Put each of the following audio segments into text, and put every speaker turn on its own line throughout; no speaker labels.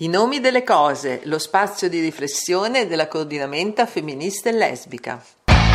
I nomi delle cose, lo spazio di riflessione della coordinamenta femminista e lesbica.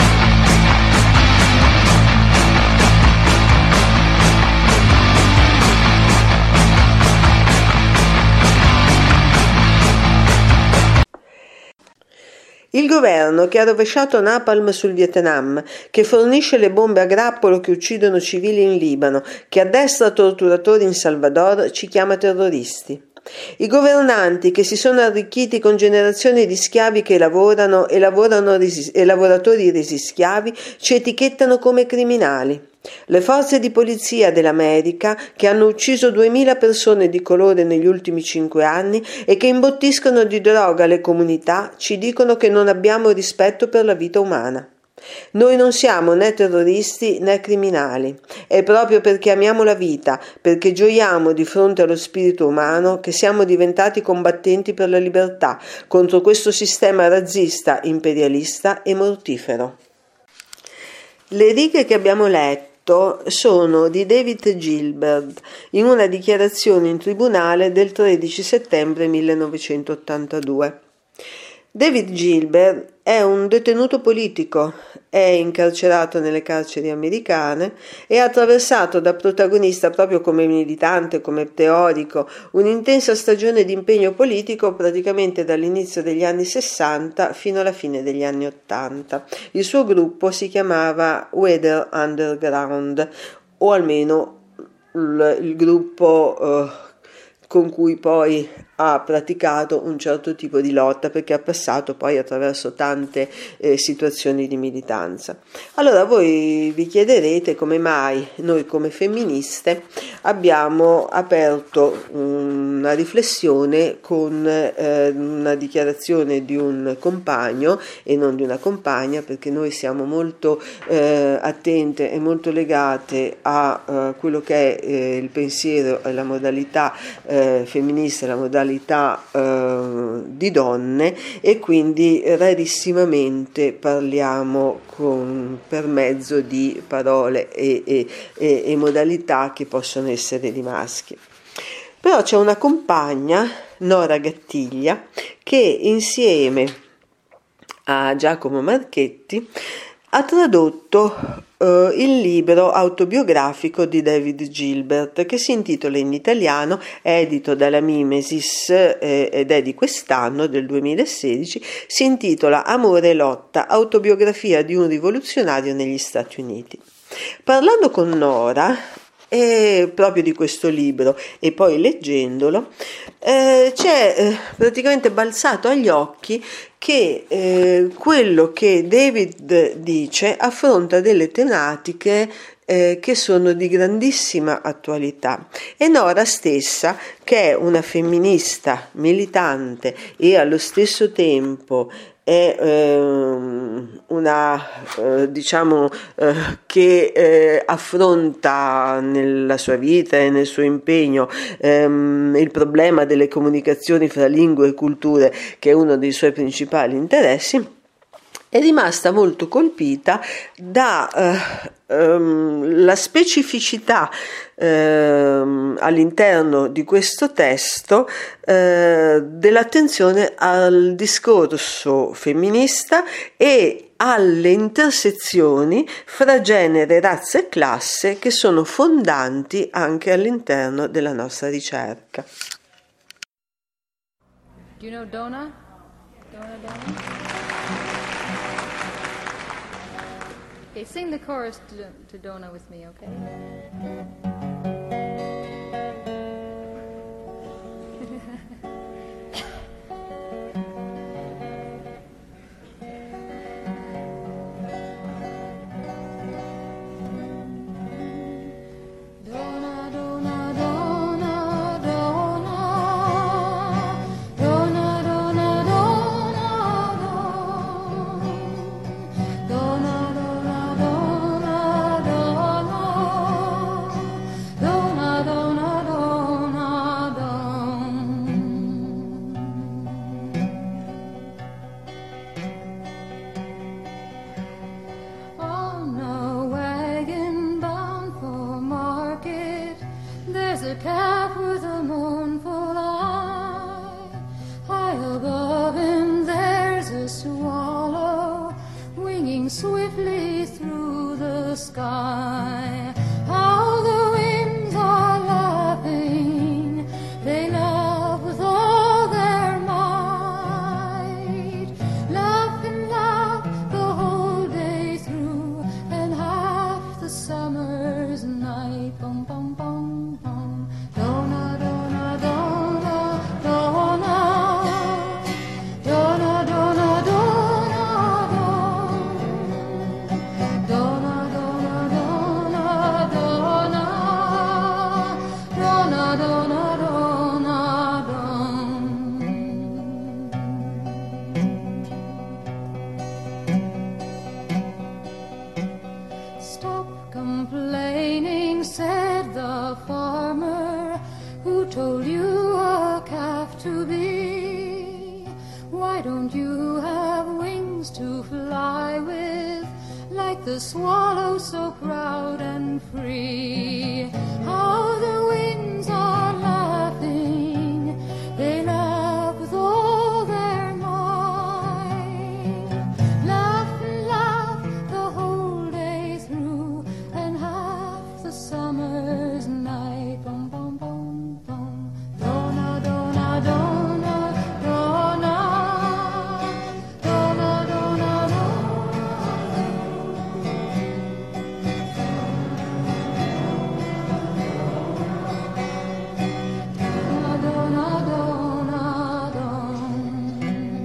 Il governo che ha rovesciato napalm sul Vietnam, che fornisce le bombe a grappolo che uccidono civili in Libano, che addestra torturatori in Salvador, ci chiama terroristi. I governanti che si sono arricchiti con generazioni di schiavi che lavorano e lavoratori resi schiavi ci etichettano come criminali. Le forze di polizia dell'America, che hanno ucciso 2000 persone di colore negli ultimi 5 anni e che imbottiscono di droga le comunità, ci dicono che non abbiamo rispetto per la vita umana. Noi non siamo né terroristi né criminali. È proprio perché amiamo la vita, perché gioiamo di fronte allo spirito umano, che siamo diventati combattenti per la libertà contro questo sistema razzista, imperialista e mortifero. Le righe che abbiamo letto sono di David Gilbert in una dichiarazione in tribunale del 13 settembre 1982. David Gilbert è un detenuto politico, è incarcerato nelle carceri americane e ha attraversato da protagonista, proprio come militante, come teorico, un'intensa stagione di impegno politico praticamente dall'inizio degli anni 60 fino alla fine degli anni 80. Il suo gruppo si chiamava Weather Underground, o almeno il gruppo con cui poi ha praticato un certo tipo di lotta, perché ha passato poi attraverso tante situazioni di militanza. Allora voi vi chiederete come mai noi come femministe abbiamo aperto una riflessione con una dichiarazione di un compagno e non di una compagna, perché noi siamo molto attente e molto legate a quello che è il pensiero e la modalità femminista, la modalità di donne, e quindi rarissimamente parliamo per mezzo di parole e modalità che possono essere di maschi. Però c'è una compagna, Nora Gattiglia, che insieme a Giacomo Marchetti ha tradotto il libro autobiografico di David Gilbert, che si intitola in italiano, è edito dalla Mimesis ed è di quest'anno, del 2016, si intitola Amore e lotta, autobiografia di un rivoluzionario negli Stati Uniti. Parlando con Nora proprio di questo libro e poi leggendolo c'è praticamente balzato agli occhi che quello che David dice affronta delle tematiche che sono di grandissima attualità, e Nora stessa, che è una femminista militante e allo stesso tempo è che affronta nella sua vita e nel suo impegno il problema delle comunicazioni fra lingue e culture, che è uno dei suoi principali interessi, è rimasta molto colpita la specificità all'interno di questo testo dell'attenzione al discorso femminista e alle intersezioni fra genere, razza e classe che sono fondanti anche all'interno della nostra ricerca.
Do you know Donna? Donna? Okay, sing the chorus to Donna with me, okay? bum bum bum bum. Donna, donna, donna, donna. Donna, donna, donna, donna. Donna, donna, donna, donna. Donna, donna, donna, donna. Stop complaining, said the farmer, who told you a calf to be. Why don't you have wings to fly with, like the swallow so proud and free? How the winds are laughing, they laugh with all their might. Laugh and laugh the whole day through, and half the summer's night. Bum, bum, bum, bum. Donna, donna, donna, donna. Donna, donna, donna, donna, donna, donna.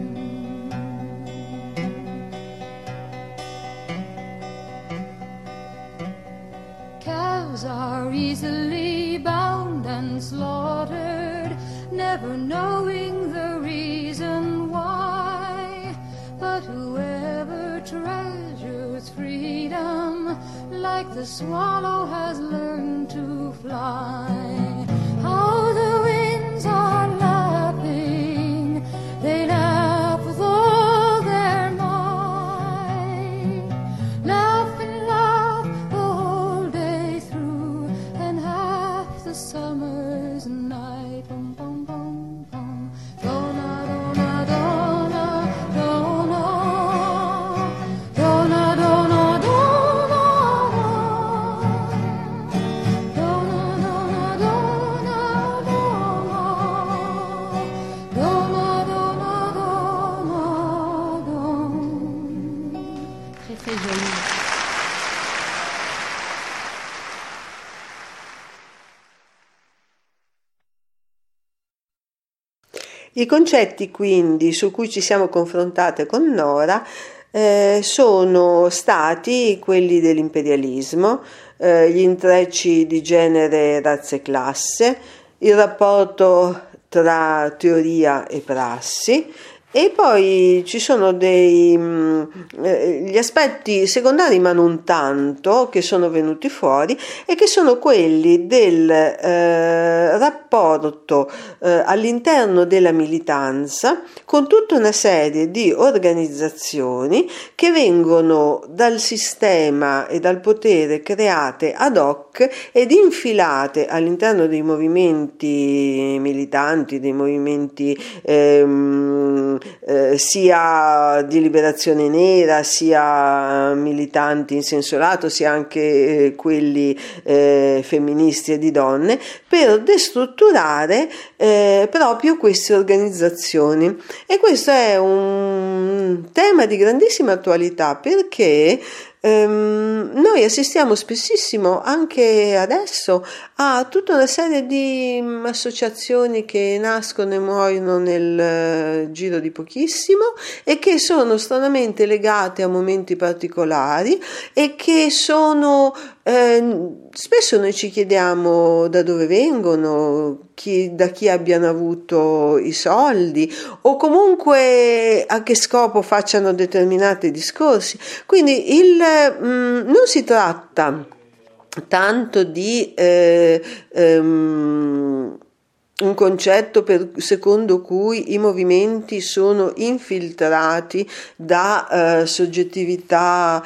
Calves are easily bound and slaughtered, never knowing the reason why. But whoever treasures freedom, like the swallow, has learned to fly. How the winds are laughing, they laugh with all their might. Laugh and laugh the whole day through, and half the summer's night. Bum, bum, bum, bum. Donna, donna, donna, donna. Donna, donna, donna, donna. Donna, donna, donna, donna. Donna, donna, donna, donna. Très très joli.
I concetti quindi su cui ci siamo confrontate con Nora sono stati quelli dell'imperialismo, gli intrecci di genere, razza e classe, il rapporto tra teoria e prassi, e poi ci sono gli aspetti secondari, ma non tanto, che sono venuti fuori, e che sono quelli del rapporto all'interno della militanza con tutta una serie di organizzazioni che vengono dal sistema e dal potere create ad hoc ed infilate all'interno dei movimenti militanti, dei movimenti sia di liberazione nera, sia militanti in senso lato, sia anche quelli femministi e di donne, per destrutturare proprio queste organizzazioni. E questo è un tema di grandissima attualità, perché noi assistiamo spessissimo, anche adesso, a tutta una serie di associazioni che nascono e muoiono nel giro di pochissimo, e che sono stranamente legate a momenti particolari, e che sono spesso noi ci chiediamo da dove vengono, da chi abbiano avuto i soldi, o comunque a che scopo facciano determinati discorsi. Quindi non si tratta tanto di un concetto secondo cui i movimenti sono infiltrati da soggettività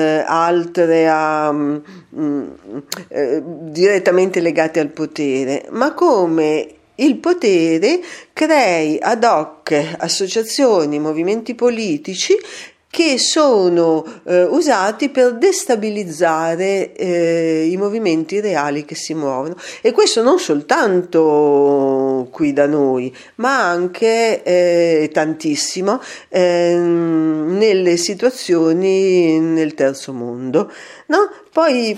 altre direttamente legate al potere, ma come il potere crei ad hoc associazioni, movimenti politici che sono usati per destabilizzare i movimenti reali che si muovono, e questo non soltanto qui da noi, ma anche tantissimo nelle situazioni nel terzo mondo, no? Poi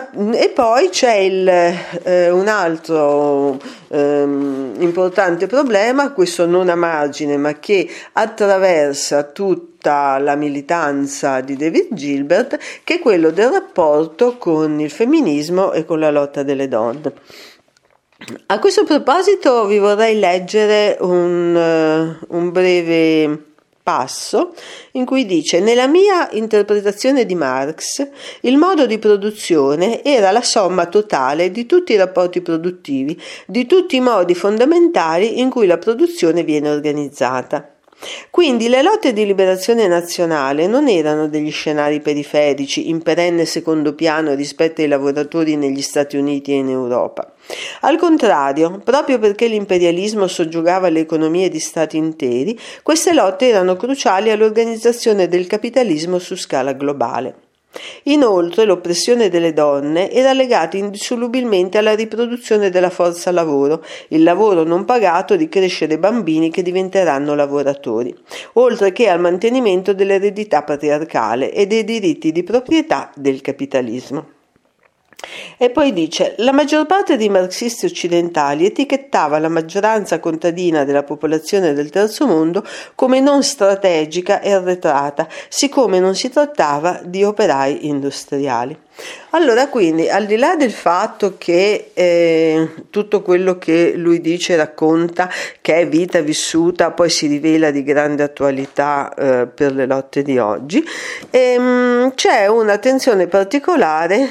c'è un altro importante problema, questo non a margine, ma che attraversa tutta la militanza di David Gilbert, che è quello del rapporto con il femminismo e con la lotta delle donne. A questo proposito vi vorrei leggere un breve passo in cui dice: nella mia interpretazione di Marx il modo di produzione era la somma totale di tutti i rapporti produttivi, di tutti i modi fondamentali in cui la produzione viene organizzata. Quindi le lotte di liberazione nazionale non erano degli scenari periferici in perenne secondo piano rispetto ai lavoratori negli Stati Uniti e in Europa. Al contrario, proprio perché l'imperialismo soggiogava le economie di stati interi, queste lotte erano cruciali all'organizzazione del capitalismo su scala globale. Inoltre, l'oppressione delle donne era legata indissolubilmente alla riproduzione della forza lavoro, il lavoro non pagato di crescere bambini che diventeranno lavoratori, oltre che al mantenimento dell'eredità patriarcale e dei diritti di proprietà del capitalismo. E poi dice: la maggior parte dei marxisti occidentali etichettava la maggioranza contadina della popolazione del terzo mondo come non strategica e arretrata, siccome non si trattava di operai industriali. Allora, quindi, al di là del fatto che tutto quello che lui dice, racconta, che è vita vissuta, poi si rivela di grande attualità per le lotte di oggi, c'è un'attenzione particolare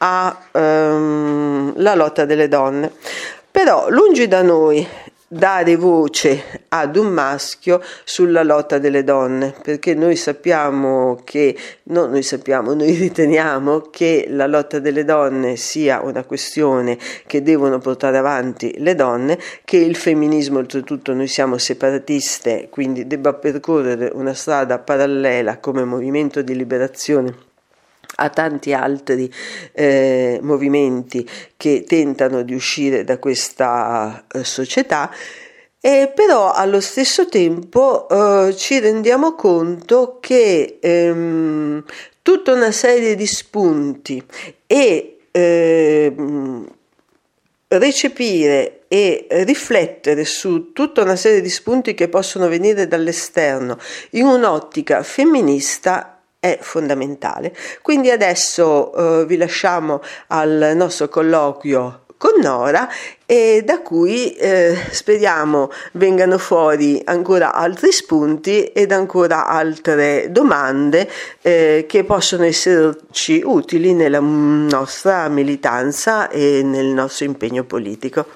alla lotta delle donne. Però, lungi da noi dare voce ad un maschio sulla lotta delle donne, perché noi riteniamo che la lotta delle donne sia una questione che devono portare avanti le donne, che il femminismo, oltretutto noi siamo separatiste, quindi debba percorrere una strada parallela come movimento di liberazione a tanti altri movimenti che tentano di uscire da questa società, però allo stesso tempo ci rendiamo conto che tutta una serie di spunti e recepire e riflettere su tutta una serie di spunti che possono venire dall'esterno in un'ottica femminista è fondamentale. Quindi adesso vi lasciamo al nostro colloquio con Nora, e da cui speriamo vengano fuori ancora altri spunti ed ancora altre domande che possono esserci utili nella nostra militanza e nel nostro impegno politico.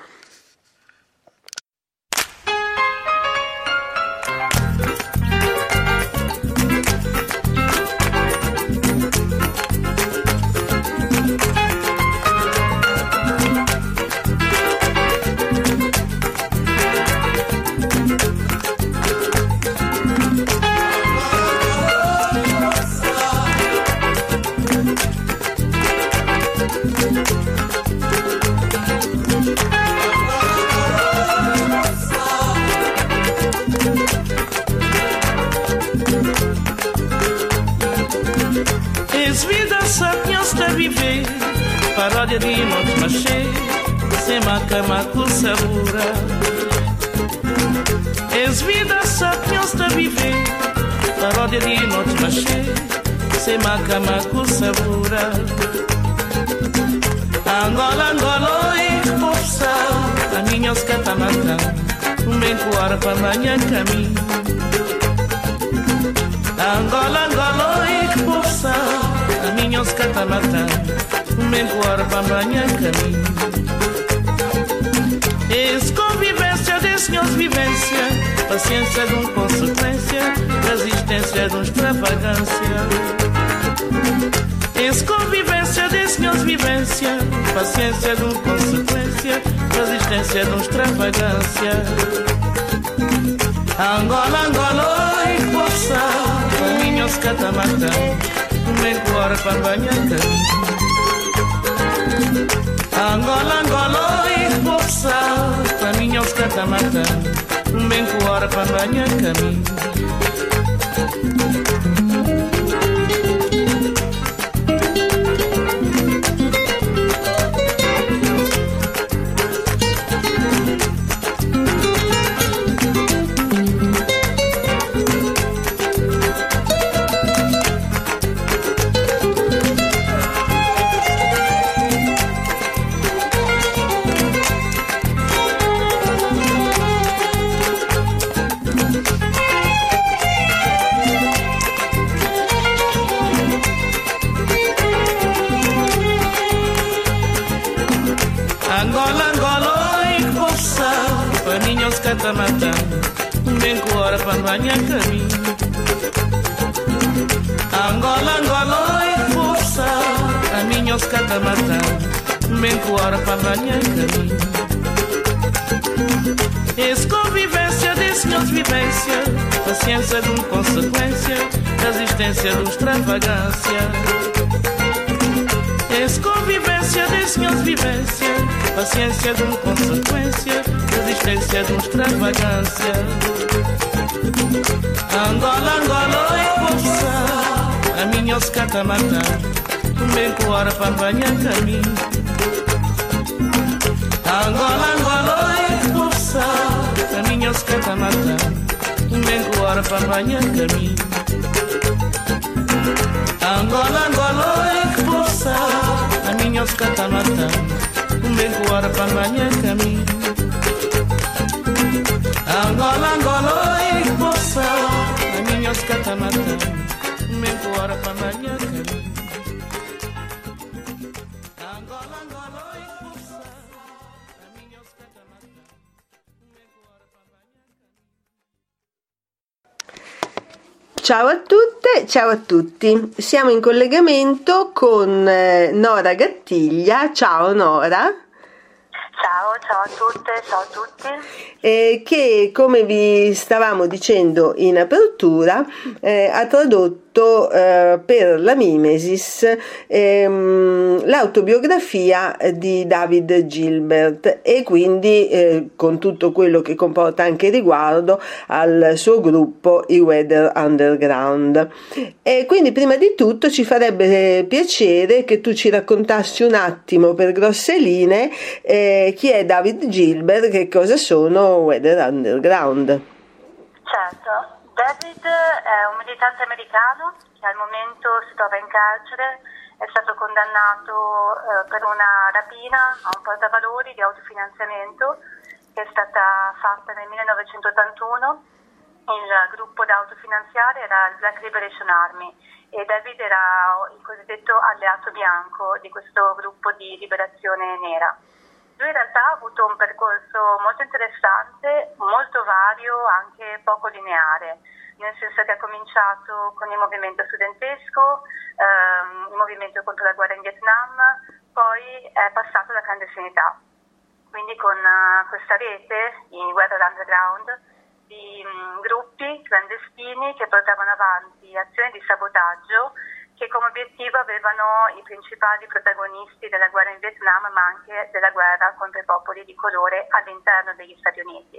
Paródia de Monte Machê, sem macamaco sabura. És vida só que nós está viver. Paródia de Monte Machê, sem macamaco sabura. Angola, Angola, e força, a minha os catamata, bem coara para manhã caminho. Angola, Angola, e força, a minha os catamata, menguar bambanha caminho. Esse convivência desse senhor vivência, paciência de consequência, resistência de extravagância. Esse convivência desse senhor vivência, paciência de consequência, resistência de extravagância. Angola, Angola, e força, caminhos catamata, menguar bambanha caminho. Angola, Angola, e força, caminha os catamata, bem com hora para banhar caminho. Angola, Angola, oi, poça, paninhos catamatã, bem com hora para banhar caminho. Angola, Angola, oi, poça, paninhos catamatã, bem com hora para banhar caminho. Ex-convivência desse senhores vivência, paciência de consequência, resistência de extravagância. Ex-convivência desse senhores vivência, paciência de consequência, resistência de extravagância. Angola, Angola, oi, poça, a minha oscata matar, bem com hora para banhar caminho. Angola, Angola, oi, poça, a minha oscata matar, bem com hora para banhar caminho. Angola, Angola, oi, poça, a minha oscata matar, bem com hora para banhar caminho. Angola, Angola, oi, poça, a minha oscata matar, bem com hora para banhar caminho. Angola, Angola, oi, poça, a minha oscata matar, bem com hora para banhar caminho.
Ciao a tutte, ciao a tutti. Siamo in collegamento con Nora Gattiglia. Ciao Nora.
Ciao a tutte, ciao a tutti.
Che, come vi stavamo dicendo in apertura, ha tradotto per la Mimesis l'autobiografia di David Gilbert, e quindi con tutto quello che comporta anche riguardo al suo gruppo, i Weather Underground. E quindi prima di tutto ci farebbe piacere che tu ci raccontassi un attimo per grosse linee chi è David Gilbert, che cosa sono Weather Underground.
Certo, David è un militante americano che al momento si trova in carcere, è stato condannato per una rapina a un portavalori di autofinanziamento che è stata fatta nel 1981. Il gruppo da autofinanziare era il Black Liberation Army e David era il cosiddetto alleato bianco di questo gruppo di liberazione nera. Lui in realtà ha avuto un percorso molto interessante, molto vario, anche poco lineare, nel senso che ha cominciato con il movimento studentesco, il movimento contro la guerra in Vietnam, poi è passato alla clandestinità. Quindi con questa rete, i Weather Underground, di gruppi clandestini che portavano avanti azioni di sabotaggio che come obiettivo avevano i principali protagonisti della guerra in Vietnam, ma anche della guerra contro i popoli di colore all'interno degli Stati Uniti.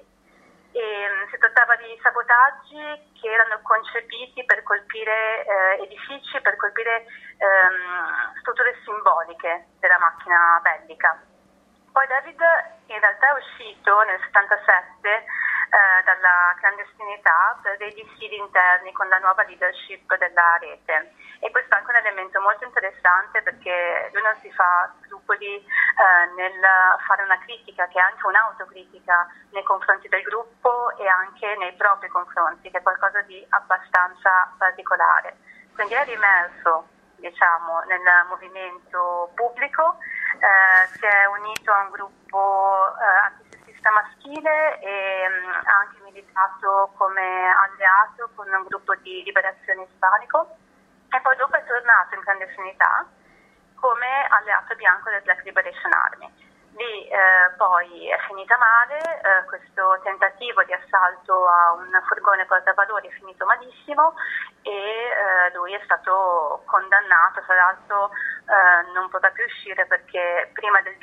Si trattava di sabotaggi che erano concepiti per colpire edifici, per colpire strutture simboliche della macchina bellica. Poi David in realtà è uscito nel 1977 dalla clandestinità per dei dissidi interni con la nuova leadership della rete, e questo è anche un elemento molto interessante perché lui non si fa scrupoli nel fare una critica, che è anche un'autocritica nei confronti del gruppo e anche nei propri confronti, che è qualcosa di abbastanza particolare. Quindi è immerso, diciamo, nel movimento pubblico, si è unito a un gruppo antisessista maschile e ha anche militato come alleato con un gruppo di liberazione ispanico, e poi dopo è tornato in clandestinità come alleato bianco del Black Liberation Army. Lì poi è finita male, questo tentativo di assalto a un furgone portavalori è finito malissimo e lui è stato condannato, tra l'altro non potrà più uscire perché prima del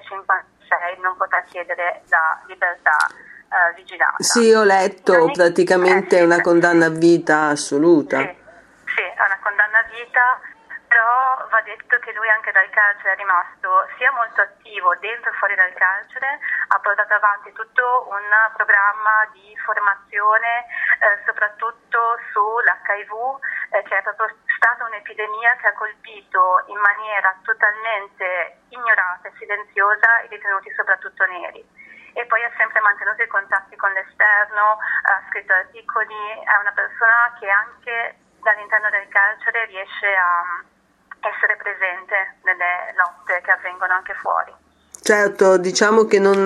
2056 non potrà chiedere la libertà vigilata.
Sì, ho letto, praticamente è una condanna a vita assoluta.
Sì, è una condanna a vita, però va detto che lui anche dal carcere è rimasto sia molto attivo dentro e fuori dal carcere, ha portato avanti tutto un programma di formazione soprattutto sull'HIV, che è proprio stata un'epidemia che ha colpito in maniera totalmente ignorata e silenziosa i detenuti soprattutto neri. E poi ha sempre mantenuto i contatti con l'esterno, ha scritto articoli, è una persona che anche dall'interno del carcere riesce a essere presente nelle lotte che avvengono anche fuori.
Certo, diciamo che non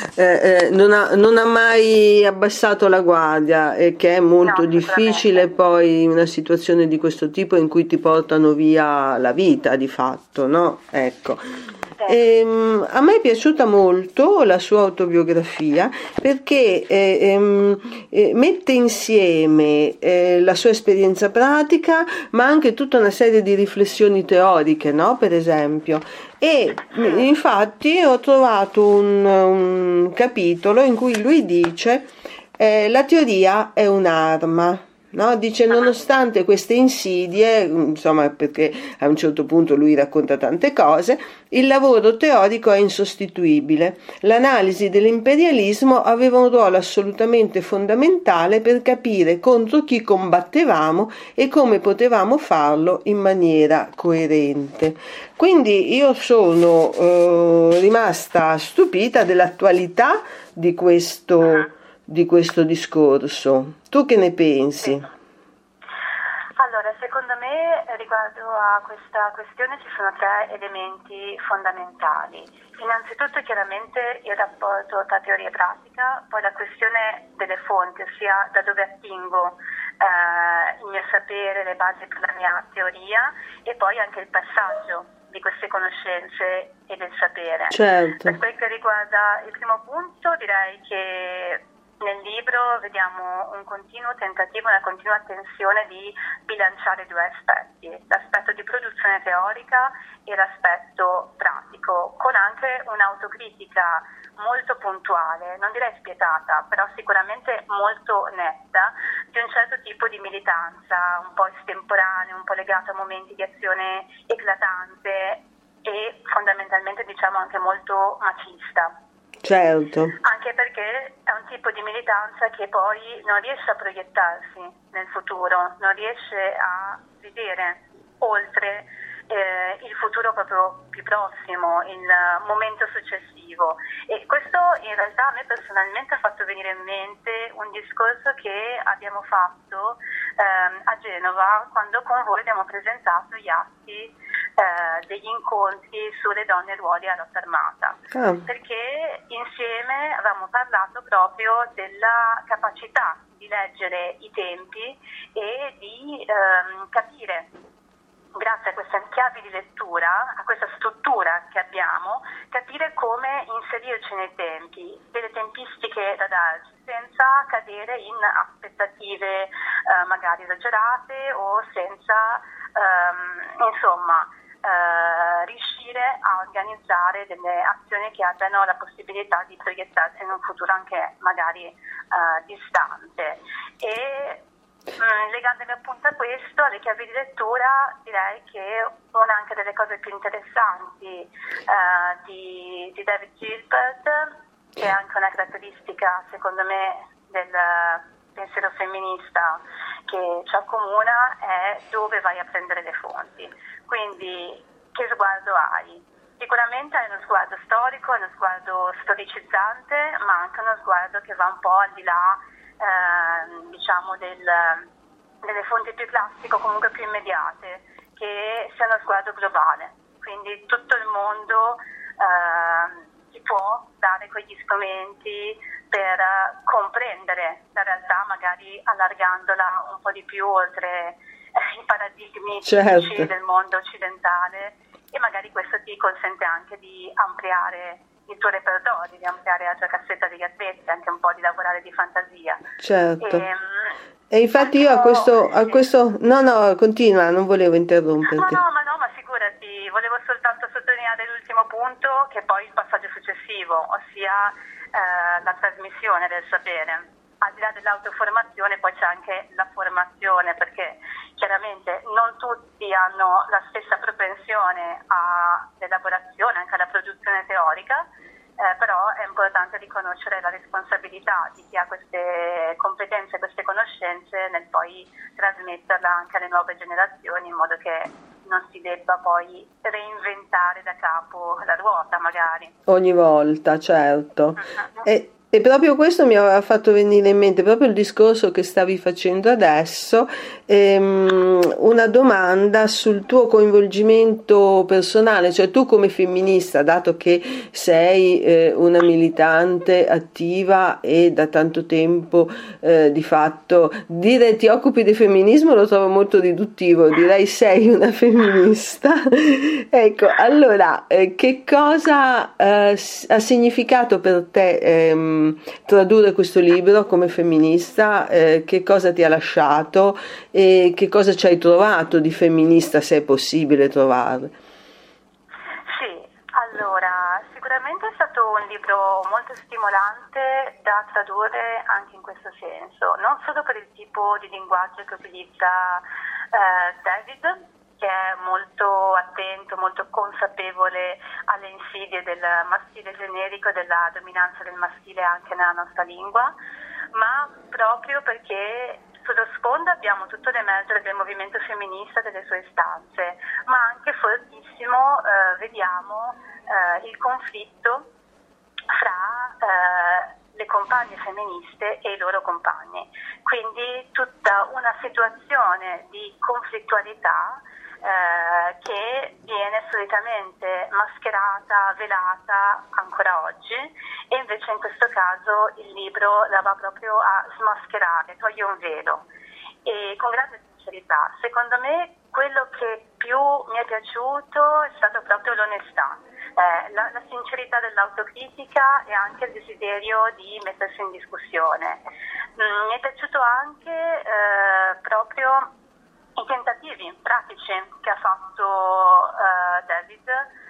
ha mai abbassato la guardia, e che è molto difficile poi in una situazione di questo tipo in cui ti portano via la vita di fatto, no? Ecco. A me è piaciuta molto la sua autobiografia perché mette insieme la sua esperienza pratica, ma anche tutta una serie di riflessioni teoriche, no? Per esempio. E infatti ho trovato un capitolo in cui lui dice la teoria è un'arma. No? Dice, nonostante queste insidie, insomma, perché a un certo punto lui racconta tante cose, il lavoro teorico è insostituibile. L'analisi dell'imperialismo aveva un ruolo assolutamente fondamentale per capire contro chi combattevamo e come potevamo farlo in maniera coerente. Quindi io sono rimasta stupita dell'attualità di questo discorso. Tu che ne pensi?
Allora, secondo me riguardo a questa questione ci sono 3 elementi fondamentali. Innanzitutto chiaramente il rapporto tra teoria e pratica, poi la questione delle fonti, ossia da dove attingo il mio sapere, le basi per la mia teoria, e poi anche il passaggio di queste conoscenze e del sapere.
Certo.
Per quel che riguarda il primo punto, direi che nel libro vediamo un continuo tentativo, una continua tensione di bilanciare 2 aspetti, l'aspetto di produzione teorica e l'aspetto pratico, con anche un'autocritica molto puntuale, non direi spietata, però sicuramente molto netta, di un certo tipo di militanza, un po' estemporanea, un po' legata a momenti di azione eclatante e fondamentalmente diciamo anche molto macista.
Certo.
Anche perché è un tipo di militanza che poi non riesce a proiettarsi nel futuro, non riesce a vedere oltre il futuro proprio più prossimo, il momento successivo. E questo in realtà a me personalmente ha fatto venire in mente un discorso che abbiamo fatto a Genova quando con voi abbiamo presentato gli atti degli incontri sulle donne e ruoli a lotta armata, perché insieme avevamo parlato proprio della capacità di leggere i tempi e di capire, grazie a queste chiavi di lettura, a questa struttura che abbiamo, capire come inserirci nei tempi, delle tempistiche da darci, senza cadere in aspettative magari esagerate o senza, riuscire a organizzare delle azioni che abbiano la possibilità di proiettarsi in un futuro anche magari distante. E legandomi appunto a questo, alle chiavi di lettura, direi che una anche delle cose più interessanti di David Gilbert, che è anche una caratteristica secondo me del pensiero femminista che ci accomuna, è dove vai a prendere le fonti. Quindi che sguardo hai? Sicuramente hai uno sguardo storico, uno sguardo storicizzante, ma anche uno sguardo che va un po' al di là delle fonti più classiche o comunque più immediate, che sia uno sguardo globale. Quindi tutto il mondo ti può dare quegli strumenti per comprendere la realtà, magari allargandola un po' di più oltre i paradigmi tipici del mondo occidentale, e magari questo ti consente anche di ampliare il tuo repertorio, di ampliare la tua cassetta degli attrezzi, anche un po' di lavorare di fantasia.
Certo. E infatti io a questo no, continua, non volevo interromperti.
No, ma figurati, volevo soltanto sottolineare l'ultimo punto, che è poi il passaggio successivo, ossia la trasmissione del sapere. Al di là dell'autoformazione poi c'è anche la formazione, perché chiaramente non tutti hanno la stessa propensione all'elaborazione, anche alla produzione teorica, però è importante riconoscere la responsabilità di chi ha queste competenze, queste conoscenze, nel poi trasmetterla anche alle nuove generazioni, in modo che non si debba poi reinventare da capo la ruota magari.
Ogni volta, certo. E proprio questo mi aveva fatto venire in mente, proprio il discorso che stavi facendo adesso, una domanda sul tuo coinvolgimento personale, cioè tu come femminista, dato che sei una militante attiva e da tanto tempo di fatto, dire ti occupi di femminismo lo trovo molto riduttivo, direi sei una femminista. Ecco, allora, che cosa ha significato per te tradurre questo libro come femminista, che cosa ti ha lasciato e che cosa ci hai trovato di femminista, se è possibile trovare?
Sì, allora sicuramente è stato un libro molto stimolante da tradurre anche in questo senso, non solo per il tipo di linguaggio che utilizza David, che è molto attento, molto consapevole alle insidie del maschile generico e della dominanza del maschile anche nella nostra lingua, ma proprio perché sullo sfondo abbiamo tutto l'emergere del movimento femminista e delle sue istanze, ma anche fortissimo vediamo il conflitto fra le compagne femministe e i loro compagni, quindi tutta una situazione di conflittualità che viene solitamente mascherata, velata ancora oggi, e invece in questo caso il libro la va proprio a smascherare, toglie un velo, e con grande sincerità. Secondo me quello che più mi è piaciuto è stato proprio l'onestà, la sincerità dell'autocritica e anche il desiderio di mettersi in discussione. Mi è piaciuto anche proprio i tentativi pratici che ha fatto David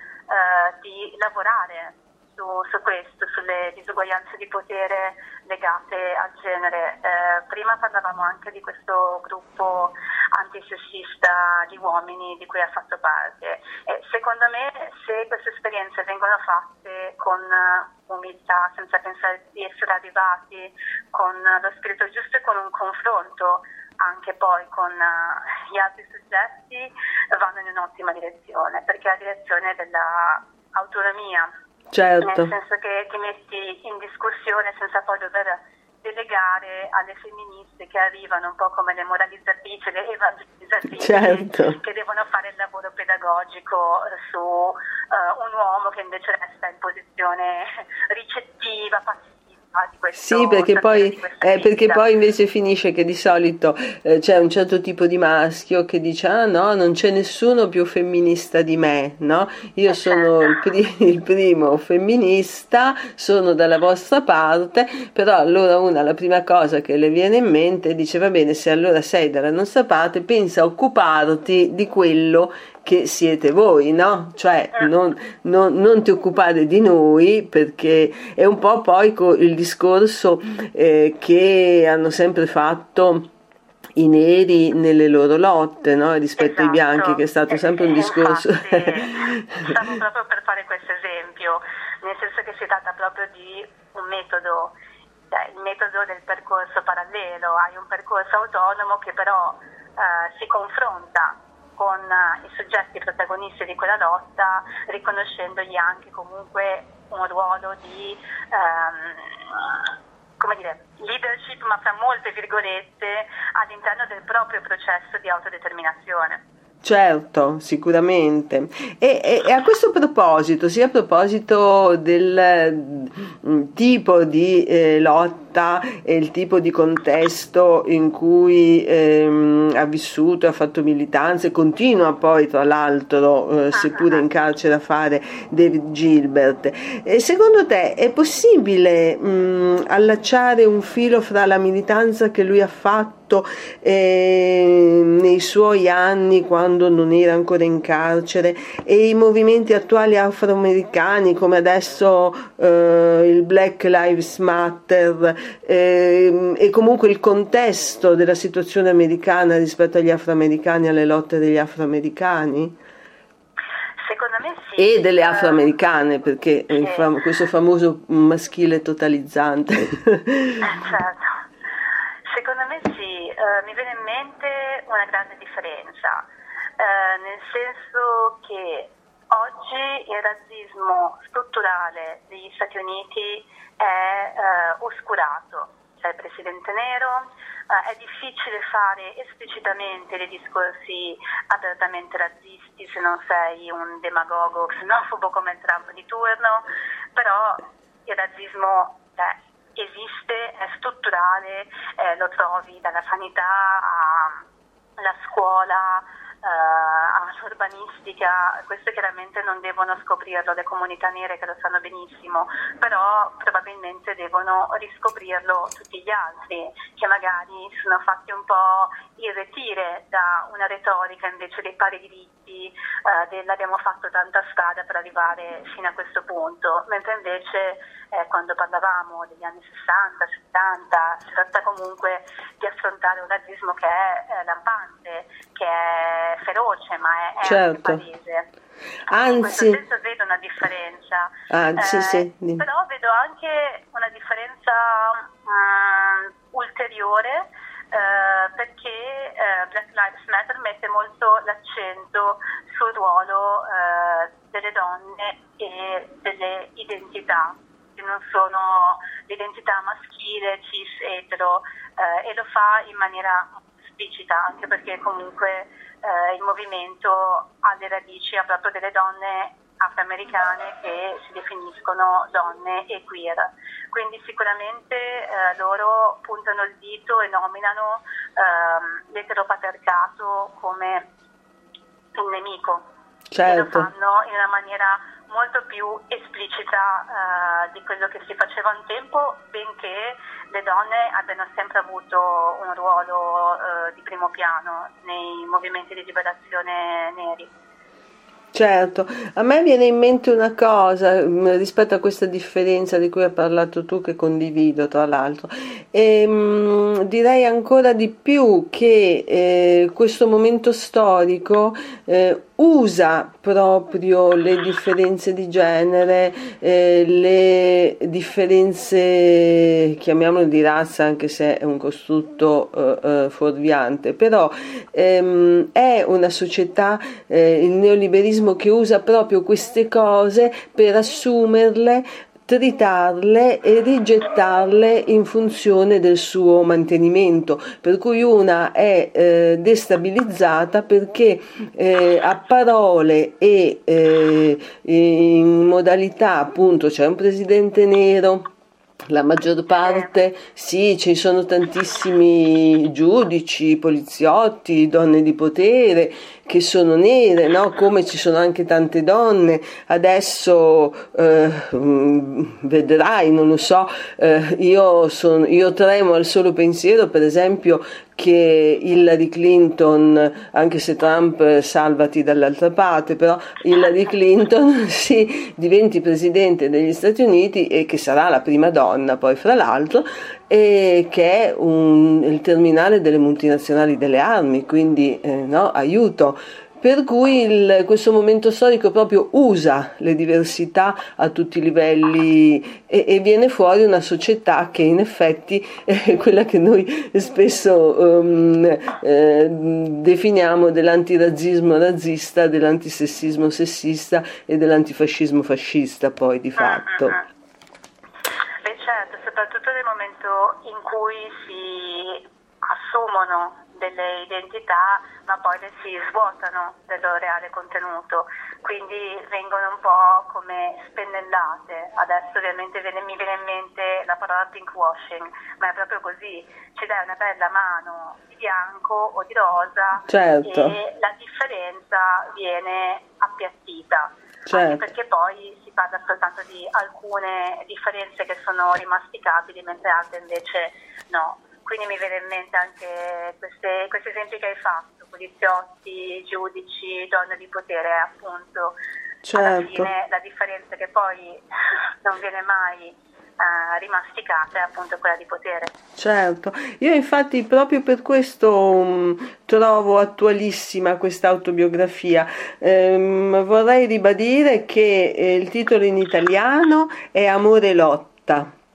di lavorare su questo, sulle disuguaglianze di potere legate al genere. Prima parlavamo anche di questo gruppo antisessista di uomini di cui ha fatto parte. Secondo me, se queste esperienze vengono fatte con umiltà, senza pensare di essere arrivati, con lo spirito giusto e con un confronto anche poi con gli altri soggetti, vanno in un'ottima direzione, perché è la direzione dell'autonomia,
Certo.
nel senso che ti metti in discussione senza poi dover delegare alle femministe che arrivano un po' come le moralizzatrici, le evangelizzatrici,
Certo.
che devono fare il lavoro pedagogico su un uomo che invece resta in posizione ricettiva, passiva di questo.
Sì, perché poi invece finisce che di solito c'è un certo tipo di maschio che dice ah no, non c'è nessuno più femminista di me, no? Io sono il primo femminista, sono dalla vostra parte, però allora la prima cosa che le viene in mente dice va bene, se allora sei dalla nostra parte, pensa a occuparti di quello che siete voi, no? Cioè non ti occupare di noi, perché è un po' poi il discorso che hanno sempre fatto i neri nelle loro lotte, no? Rispetto ai bianchi, che è stato sempre un discorso.
Infatti, stavo proprio per fare questo esempio, nel senso che si tratta proprio di un metodo, il metodo del percorso parallelo. Hai un percorso autonomo che però si confronta con i soggetti protagonisti di quella lotta, riconoscendogli anche comunque un ruolo di leadership, ma fra molte virgolette, all'interno del proprio processo di autodeterminazione.
Certo, sicuramente. E a questo proposito, sia a proposito del tipo di lotta e il tipo di contesto in cui ha vissuto, ha fatto militanza e continua poi tra l'altro, seppure in carcere, a fare David Gilbert, secondo te è possibile allacciare un filo fra la militanza che lui ha fatto nei suoi anni quando non era ancora in carcere e i movimenti attuali afroamericani come adesso il Black Lives Matter e comunque il contesto della situazione americana rispetto agli afroamericani, alle lotte degli afroamericani?
Secondo me sì.
E delle afroamericane, perché questo famoso maschile totalizzante.
Certo. Secondo me sì, mi viene in mente una grande differenza, nel senso che Oggi il razzismo strutturale degli Stati Uniti è oscurato. C'è il presidente nero, è difficile fare esplicitamente dei discorsi apertamente razzisti se non sei un demagogo xenofobo come il Trump di turno, però il razzismo esiste, è strutturale, lo trovi dalla sanità alla scuola, all'urbanistica. Questo chiaramente non devono scoprirlo le comunità nere, che lo sanno benissimo, però probabilmente devono riscoprirlo tutti gli altri, che magari si sono fatti un po' irretire da una retorica invece dei pari diritti, abbiamo fatto tanta strada per arrivare fino a questo punto, mentre invece quando parlavamo degli anni 60, 70, si tratta comunque di affrontare un razzismo che è lampante, che è feroce, ma è
certo.
anche palese.
Anzi,
in questo senso vedo una differenza,
sì.
Però vedo anche una differenza ulteriore, perché Black Lives Matter mette molto l'accento sul ruolo delle donne e delle identità, che non sono l'identità maschile, cis, etero, e lo fa in maniera esplicita, anche perché comunque il movimento ha le radici proprio delle donne afroamericane che si definiscono donne e queer. Quindi sicuramente loro puntano il dito e nominano l'eteropatriarcato come un nemico.
certo.
E lo fanno in una maniera molto più esplicita di quello che si faceva un tempo, benché le donne abbiano sempre avuto un ruolo di primo piano nei movimenti di liberazione neri.
Certo, a me viene in mente una cosa rispetto a questa differenza di cui hai parlato tu, che condivido tra l'altro, e direi ancora di più che questo momento storico usa proprio le differenze di genere, le differenze, chiamiamolo di razza, anche se è un costrutto fuorviante, però è una società, il neoliberismo, che usa proprio queste cose per assumerle, tritarle e rigettarle in funzione del suo mantenimento, per cui una è destabilizzata perché a parole e in modalità, appunto, c'è un presidente nero, la maggior parte, sì, ci sono tantissimi giudici, poliziotti, donne di potere che sono nere, no? Come ci sono anche tante donne. Adesso vedrai, non lo so, io tremo al solo pensiero, per esempio, che Hillary Clinton, anche se Trump salvati dall'altra parte, però Hillary Clinton diventi presidente degli Stati Uniti, e che sarà la prima donna poi fra l'altro, e che è il terminale delle multinazionali delle armi, quindi no, aiuto. Per cui questo momento storico proprio usa le diversità a tutti i livelli e viene fuori una società che in effetti è quella che noi spesso definiamo dell'antirazzismo razzista, dell'antisessismo sessista e dell'antifascismo fascista, poi di fatto.
Beh, certo, soprattutto nel momento in cui si assumono delle identità ma poi le si svuotano del loro reale contenuto, quindi vengono un po' come spennellate. Adesso ovviamente mi viene in mente la parola pinkwashing, ma è proprio così, ci dai una bella mano di bianco o di rosa,
certo,
e la differenza viene appiattita.
Certo.
Anche perché poi si parla soltanto di alcune differenze che sono rimasticabili, mentre altre invece no. Quindi mi viene in mente anche questi esempi che hai fatto, poliziotti, giudici, donne di potere, appunto. Certo. Alla fine la differenza che poi non viene mai rimasticata è appunto quella di potere.
Certo, io infatti proprio per questo trovo attualissima questa autobiografia. Vorrei ribadire che il titolo in italiano è Amore e lotta.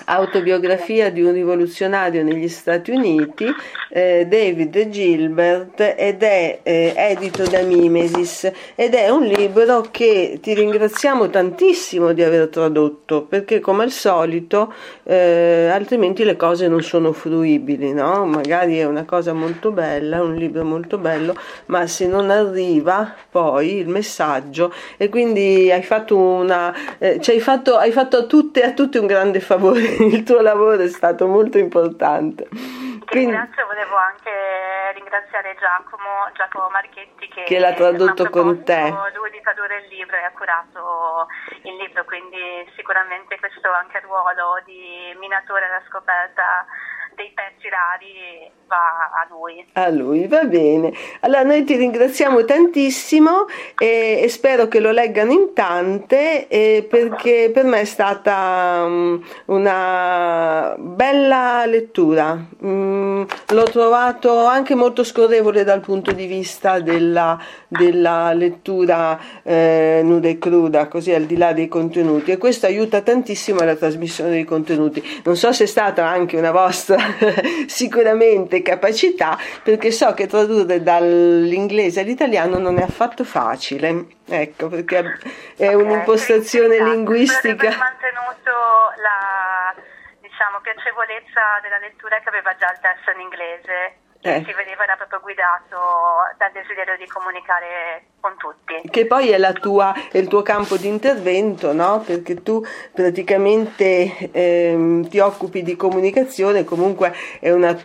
Autobiografia di un rivoluzionario negli Stati Uniti, David Gilbert, ed è edito da Mimesis, ed è un libro che ti ringraziamo tantissimo di aver tradotto, perché come al solito altrimenti le cose non sono fruibili, no? Magari è una cosa molto bella, un libro molto bello, ma se non arriva poi il messaggio, e quindi hai fatto hai fatto a tutti un grande favore. Il tuo lavoro è stato molto importante.
Ringrazio, volevo anche ringraziare Giacomo Marchetti che
l'ha tradotto con te.
Lui di tradurre il libro e ha curato il libro, quindi sicuramente questo anche ruolo di minatore alla scoperta dei pezzi rari va a lui.
A lui, va bene. Allora noi ti ringraziamo tantissimo e spero che lo leggano in tante, perché per me è stata una bella lettura. L'ho trovato anche molto scorrevole dal punto di vista della lettura nuda e cruda, così al di là dei contenuti, e questo aiuta tantissimo alla trasmissione dei contenuti. Non so se è stata anche una vostra sicuramente capacità, perché so che tradurre dall'inglese all'italiano non è affatto facile, ecco, perché è un'impostazione linguistica.
Avrebbe mantenuto la piacevolezza della lettura che aveva già il testo in inglese. Si vedeva, era proprio guidato dal desiderio di comunicare con tutti. Che poi è
il tuo campo di intervento, no? Perché tu praticamente ti occupi di comunicazione, comunque è un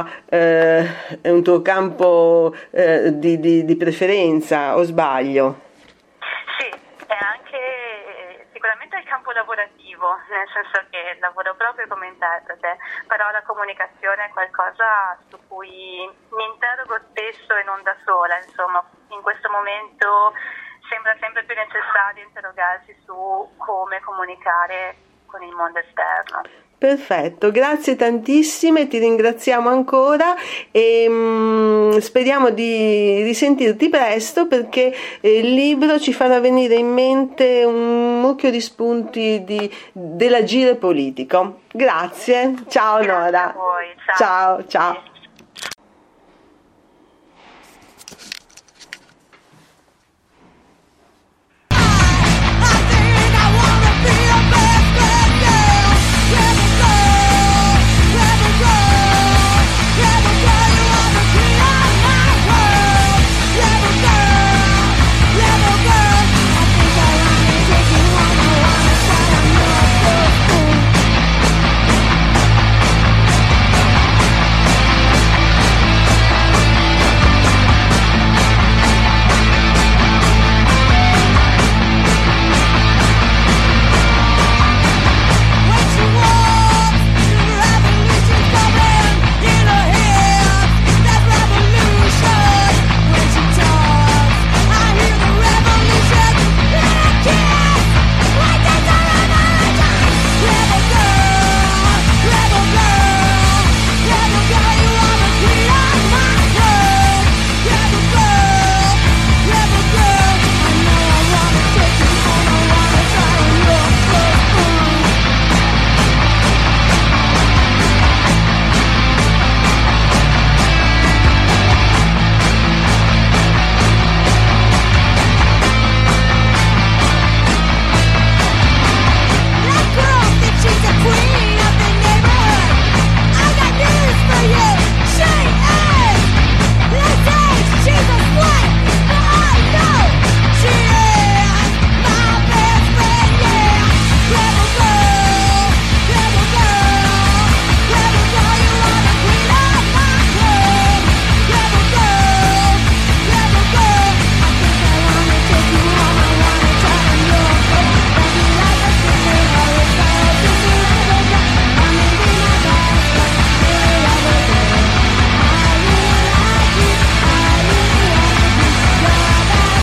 tuo campo di preferenza, o sbaglio?
Sì, è anche sicuramente il campo lavorativo, nel senso che lavoro proprio come interprete, però la comunicazione è qualcosa su cui mi interrogo spesso e non da sola, insomma, in questo momento sembra sempre più necessario interrogarsi su come comunicare con il mondo esterno.
Perfetto, grazie tantissime, ti ringraziamo ancora e speriamo di risentirti presto, perché il libro ci farà venire in mente un mucchio di spunti dell'agire politico. Grazie, ciao Nora.
Grazie a voi,
ciao.